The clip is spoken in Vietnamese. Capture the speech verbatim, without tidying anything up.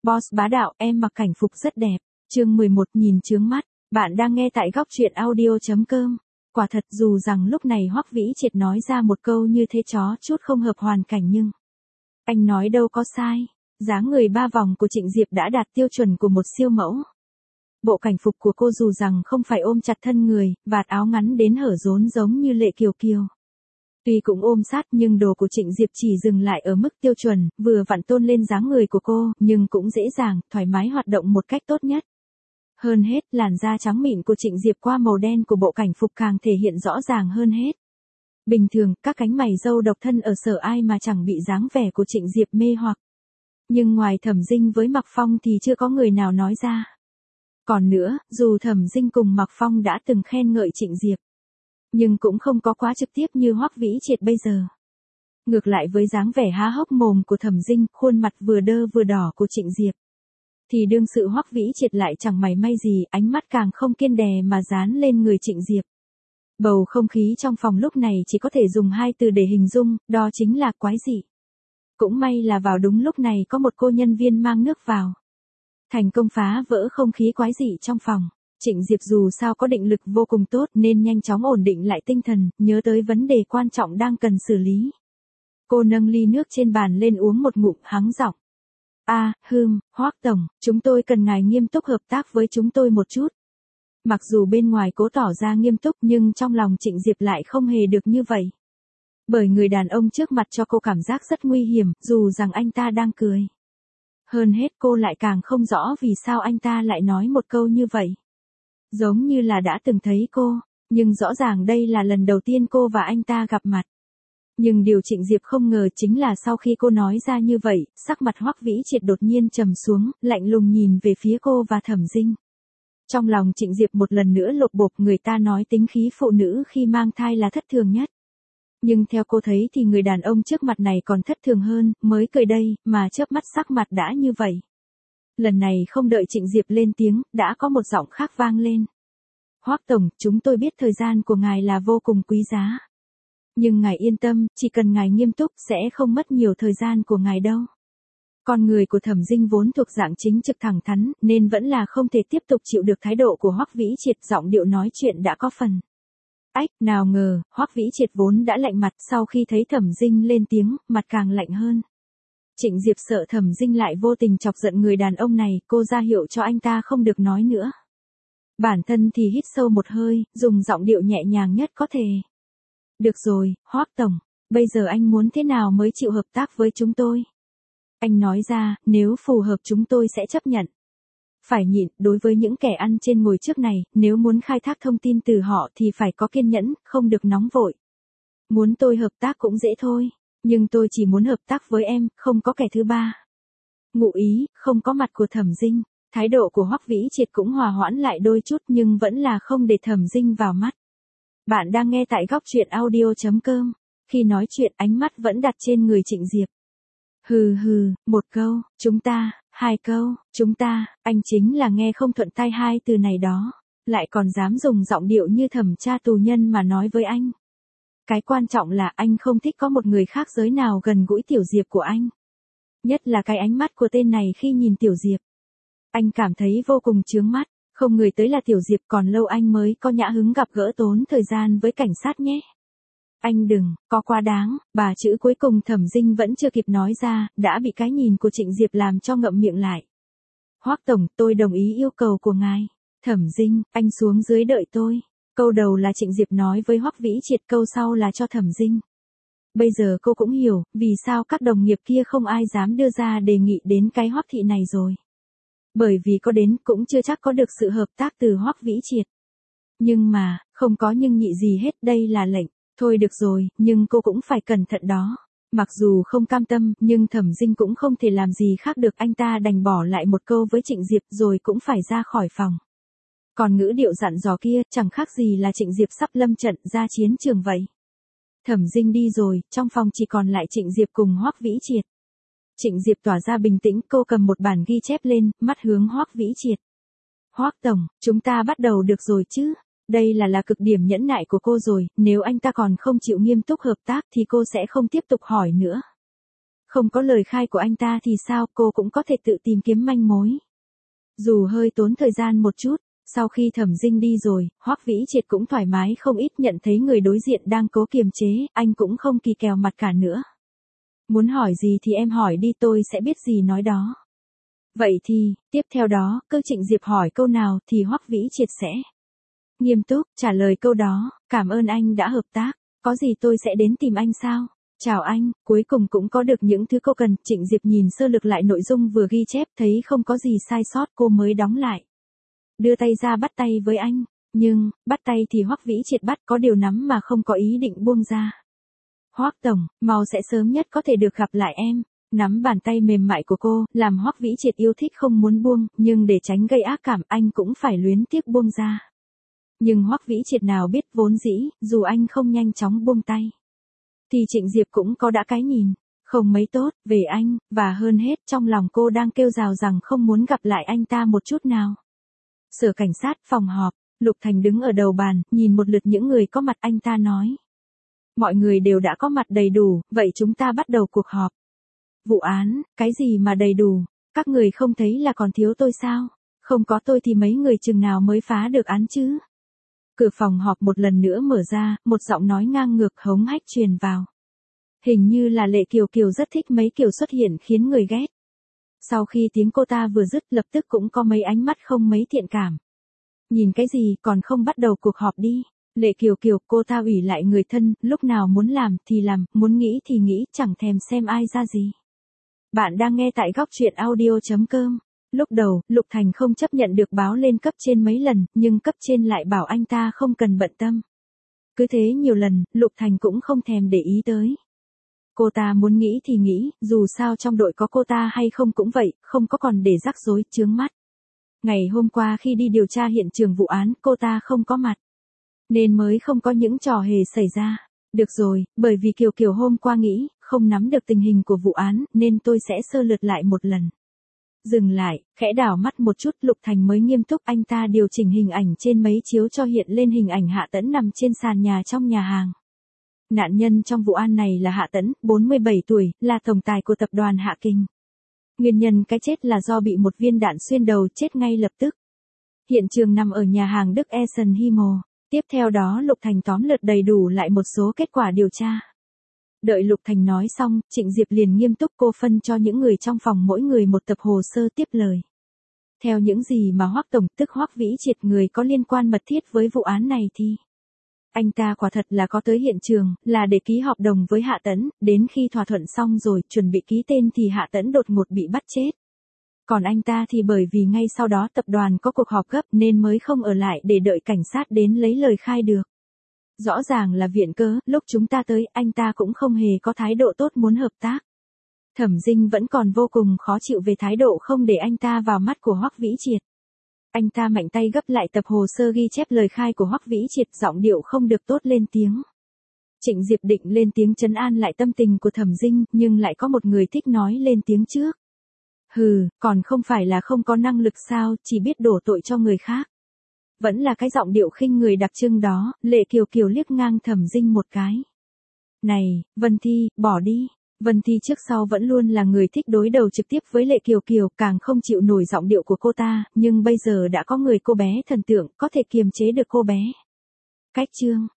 Boss bá đạo, em mặc cảnh phục rất đẹp. Chương mười một, nhìn chướng mắt. Bạn đang nghe tại góc truyện audio chấm com. Quả thật dù rằng lúc này Hoắc Vĩ Triệt nói ra một câu như thế chó chút không hợp hoàn cảnh nhưng anh nói đâu có sai. Dáng người ba vòng của Trịnh Diệp đã đạt tiêu chuẩn của một siêu mẫu. Bộ cảnh phục của cô dù rằng không phải ôm chặt thân người, vạt áo ngắn đến hở rốn giống như Lệ Kiều Kiều. Tuy cũng ôm sát nhưng đồ của Trịnh Diệp chỉ dừng lại ở mức tiêu chuẩn, vừa vặn tôn lên dáng người của cô, nhưng cũng dễ dàng, thoải mái hoạt động một cách tốt nhất. Hơn hết, làn da trắng mịn của Trịnh Diệp qua màu đen của bộ cảnh phục càng thể hiện rõ ràng hơn hết. Bình thường, các cánh mày râu độc thân ở sở ai mà chẳng bị dáng vẻ của Trịnh Diệp mê hoặc. Nhưng ngoài Thẩm Dinh với Mạc Phong thì chưa có người nào nói ra. Còn nữa, dù Thẩm Dinh cùng Mạc Phong đã từng khen ngợi Trịnh Diệp, nhưng cũng không có quá trực tiếp như Hoắc Vĩ Triệt bây giờ. Ngược lại với dáng vẻ há hốc mồm của Thẩm Dinh, khuôn mặt vừa đơ vừa đỏ của Trịnh Diệp, thì đương sự Hoắc Vĩ Triệt lại chẳng mảy may gì, ánh mắt càng không kiên đè mà dán lên người Trịnh Diệp. Bầu không khí trong phòng lúc này chỉ có thể dùng hai từ để hình dung, đó chính là quái dị. Cũng may là vào đúng lúc này có một cô nhân viên mang nước vào, thành công phá vỡ không khí quái dị trong phòng. Trịnh Diệp dù sao có định lực vô cùng tốt nên nhanh chóng ổn định lại tinh thần, nhớ tới vấn đề quan trọng đang cần xử lý. Cô nâng ly nước trên bàn lên uống một ngụm, hắng giọng. A, à, hừm, Hoắc tổng, chúng tôi cần ngài nghiêm túc hợp tác với chúng tôi một chút. Mặc dù bên ngoài cố tỏ ra nghiêm túc nhưng trong lòng Trịnh Diệp lại không hề được như vậy. Bởi người đàn ông trước mặt cho cô cảm giác rất nguy hiểm, dù rằng anh ta đang cười. Hơn hết cô lại càng không rõ vì sao anh ta lại nói một câu như vậy. Giống như là đã từng thấy cô, nhưng rõ ràng đây là lần đầu tiên cô và anh ta gặp mặt. Nhưng điều Trịnh Diệp không ngờ chính là sau khi cô nói ra như vậy, sắc mặt Hoắc Vĩ Triệt đột nhiên trầm xuống, lạnh lùng nhìn về phía cô và Thẩm Dinh. Trong lòng Trịnh Diệp một lần nữa lột bột, người ta nói tính khí phụ nữ khi mang thai là thất thường nhất. Nhưng theo cô thấy thì người đàn ông trước mặt này còn thất thường hơn, mới cười đây, mà chớp mắt sắc mặt đã như vậy. Lần này không đợi Trịnh Diệp lên tiếng, đã có một giọng khác vang lên. Hoắc tổng, chúng tôi biết thời gian của ngài là vô cùng quý giá. Nhưng ngài yên tâm, chỉ cần ngài nghiêm túc sẽ không mất nhiều thời gian của ngài đâu. Con người của Thẩm Dinh vốn thuộc dạng chính trực thẳng thắn, nên vẫn là không thể tiếp tục chịu được thái độ của Hoắc Vĩ Triệt, giọng điệu nói chuyện đã có phần. Ách, nào ngờ, Hoắc Vĩ Triệt vốn đã lạnh mặt, sau khi thấy Thẩm Dinh lên tiếng, mặt càng lạnh hơn. Trịnh Diệp sợ Thẩm Dinh lại vô tình chọc giận người đàn ông này, cô ra hiệu cho anh ta không được nói nữa. Bản thân thì hít sâu một hơi, dùng giọng điệu nhẹ nhàng nhất có thể. Được rồi, Hoắc tổng, bây giờ anh muốn thế nào mới chịu hợp tác với chúng tôi? Anh nói ra, nếu phù hợp chúng tôi sẽ chấp nhận. Phải nhịn, đối với những kẻ ăn trên ngồi trước này, nếu muốn khai thác thông tin từ họ thì phải có kiên nhẫn, không được nóng vội. Muốn tôi hợp tác cũng dễ thôi, nhưng tôi chỉ muốn hợp tác với em, không có kẻ thứ ba. Ngụ ý, không có mặt của Thẩm Dinh, thái độ của Hoắc Vĩ Triệt cũng hòa hoãn lại đôi chút nhưng vẫn là không để Thẩm Dinh vào mắt. Bạn đang nghe tại góc truyện audio chấm com, khi nói chuyện ánh mắt vẫn đặt trên người Trịnh Diệp. Hừ hừ, một câu, chúng ta, hai câu, chúng ta, anh chính là nghe không thuận tai hai từ này đó, lại còn dám dùng giọng điệu như thẩm tra tù nhân mà nói với anh. Cái quan trọng là anh không thích có một người khác giới nào gần gũi Tiểu Diệp của anh. Nhất là cái ánh mắt của tên này khi nhìn Tiểu Diệp. Anh cảm thấy vô cùng chướng mắt, không ngờ tới là Tiểu Diệp, còn lâu anh mới có nhã hứng gặp gỡ tốn thời gian với cảnh sát nhé. Anh đừng, có quá đáng, bà chữ cuối cùng Thẩm Dinh vẫn chưa kịp nói ra, đã bị cái nhìn của Trịnh Diệp làm cho ngậm miệng lại. Hoắc tổng, tôi đồng ý yêu cầu của ngài. Thẩm Dinh, anh xuống dưới đợi tôi. Câu đầu là Trịnh Diệp nói với Hoắc Vĩ Triệt, câu sau là cho Thẩm Dinh. Bây giờ cô cũng hiểu, vì sao các đồng nghiệp kia không ai dám đưa ra đề nghị đến cái Hoắc thị này rồi. Bởi vì có đến cũng chưa chắc có được sự hợp tác từ Hoắc Vĩ Triệt. Nhưng mà, không có nhưng nhị gì hết, đây là lệnh. Thôi được rồi, nhưng cô cũng phải cẩn thận đó. Mặc dù không cam tâm, nhưng Thẩm Dinh cũng không thể làm gì khác được, anh ta đành bỏ lại một câu với Trịnh Diệp rồi cũng phải ra khỏi phòng. Còn ngữ điệu dặn dò kia, chẳng khác gì là Trịnh Diệp sắp lâm trận ra chiến trường vậy. Thẩm Dinh đi rồi, trong phòng chỉ còn lại Trịnh Diệp cùng Hoắc Vĩ Triệt. Trịnh Diệp tỏ ra bình tĩnh, cô cầm một bản ghi chép lên, mắt hướng Hoắc Vĩ Triệt. Hoắc tổng, chúng ta bắt đầu được rồi chứ? Đây là là cực điểm nhẫn nại của cô rồi, nếu anh ta còn không chịu nghiêm túc hợp tác thì cô sẽ không tiếp tục hỏi nữa. Không có lời khai của anh ta thì sao, cô cũng có thể tự tìm kiếm manh mối. Dù hơi tốn thời gian một chút, sau khi Thẩm Dinh đi rồi, Hoắc Vĩ Triệt cũng thoải mái không ít, nhận thấy người đối diện đang cố kiềm chế, anh cũng không kỳ kèo mặt cả nữa. Muốn hỏi gì thì em hỏi đi, tôi sẽ biết gì nói đó. Vậy thì, tiếp theo đó, cứ Trịnh Diệp hỏi câu nào thì Hoắc Vĩ Triệt sẽ nghiêm túc trả lời câu đó. Cảm ơn anh đã hợp tác, có gì tôi sẽ đến tìm anh sao? Chào anh. Cuối cùng cũng có được những thứ cô cần. Trịnh Diệp nhìn sơ lược lại nội dung vừa ghi chép, thấy không có gì sai sót, cô mới đóng lại. Đưa tay ra bắt tay với anh, nhưng, bắt tay thì Hoắc Vĩ Triệt bắt, có điều nắm mà không có ý định buông ra. Hoắc tổng, mau sẽ sớm nhất có thể được gặp lại em. Nắm bàn tay mềm mại của cô, làm Hoắc Vĩ Triệt yêu thích không muốn buông, nhưng để tránh gây ác cảm anh cũng phải luyến tiếc buông ra. Nhưng Hoắc Vĩ Triệt nào biết, vốn dĩ, dù anh không nhanh chóng buông tay, thì Trịnh Diệp cũng có đã cái nhìn không mấy tốt về anh, và hơn hết trong lòng cô đang kêu rào rằng không muốn gặp lại anh ta một chút nào. Sở cảnh sát, phòng họp, Lục Thành đứng ở đầu bàn, nhìn một lượt những người có mặt, anh ta nói. Mọi người đều đã có mặt đầy đủ, vậy chúng ta bắt đầu cuộc họp. Vụ án, cái gì mà đầy đủ, các người không thấy là còn thiếu tôi sao? Không có tôi thì mấy người chừng nào mới phá được án chứ? Cửa phòng họp một lần nữa mở ra, một giọng nói ngang ngược hống hách truyền vào. Hình như là Lệ Kiều Kiều rất thích mấy kiểu xuất hiện khiến người ghét. Sau khi tiếng cô ta vừa dứt, lập tức cũng có mấy ánh mắt không mấy thiện cảm. Nhìn cái gì, còn không bắt đầu cuộc họp đi. Lệ Kiều Kiều, cô ta ủy lại người thân, lúc nào muốn làm thì làm, muốn nghĩ thì nghĩ, chẳng thèm xem ai ra gì. Bạn đang nghe tại góc truyện audio chấm com. Lúc đầu, Lục Thành không chấp nhận được báo lên cấp trên mấy lần, nhưng cấp trên lại bảo anh ta không cần bận tâm. Cứ thế nhiều lần, Lục Thành cũng không thèm để ý tới. Cô ta muốn nghĩ thì nghĩ, dù sao trong đội có cô ta hay không cũng vậy, không có còn để rắc rối, chướng mắt. Ngày hôm qua khi đi điều tra hiện trường vụ án, cô ta không có mặt, nên mới không có những trò hề xảy ra. Được rồi, bởi vì Kiều Kiều hôm qua nghĩ, không nắm được tình hình của vụ án, nên tôi sẽ sơ lược lại một lần. Dừng lại, khẽ đảo mắt một chút, Lục Thành mới nghiêm túc, anh ta điều chỉnh hình ảnh trên mấy chiếu cho hiện lên hình ảnh Hạ Tẫn nằm trên sàn nhà trong nhà hàng. Nạn nhân trong vụ án này là Hạ Tẫn, bốn mươi bảy tuổi, là tổng tài của tập đoàn Hạ Kinh. Nguyên nhân cái chết là do bị một viên đạn xuyên đầu, chết ngay lập tức. Hiện trường nằm ở nhà hàng Đức Essen Himo. Tiếp theo đó Lục Thành tóm lược đầy đủ lại một số kết quả điều tra. Đợi Lục Thành nói xong, Trịnh Diệp liền nghiêm túc, cô phân cho những người trong phòng mỗi người một tập hồ sơ tiếp lời. Theo những gì mà Hoắc tổng, tức Hoắc Vĩ Triệt, người có liên quan mật thiết với vụ án này thì anh ta quả thật là có tới hiện trường, là để ký hợp đồng với Hạ Tẫn, đến khi thỏa thuận xong rồi, chuẩn bị ký tên thì Hạ Tẫn đột ngột bị bắt chết. Còn anh ta thì bởi vì ngay sau đó tập đoàn có cuộc họp gấp nên mới không ở lại để đợi cảnh sát đến lấy lời khai được. Rõ ràng là viện cớ, lúc chúng ta tới, anh ta cũng không hề có thái độ tốt muốn hợp tác. Thẩm Dinh vẫn còn vô cùng khó chịu về thái độ không để anh ta vào mắt của Hoắc Vĩ Triệt. Anh ta mạnh tay gấp lại tập hồ sơ ghi chép lời khai của Hoắc Vĩ Triệt, giọng điệu không được tốt lên tiếng. Trịnh Diệp định lên tiếng trấn an lại tâm tình của Thẩm Dinh, nhưng lại có một người thích nói lên tiếng trước. Hừ, còn không phải là không có năng lực sao, chỉ biết đổ tội cho người khác. Vẫn là cái giọng điệu khinh người đặc trưng đó. Lệ Kiều Kiều liếc ngang Thẩm Dinh một cái. Này, Vân Thi, bỏ đi. Vân Thi trước sau vẫn luôn là người thích đối đầu trực tiếp với Lệ Kiều Kiều, càng không chịu nổi giọng điệu của cô ta, nhưng bây giờ đã có người cô bé thần tượng, có thể kiềm chế được cô bé. Cách chương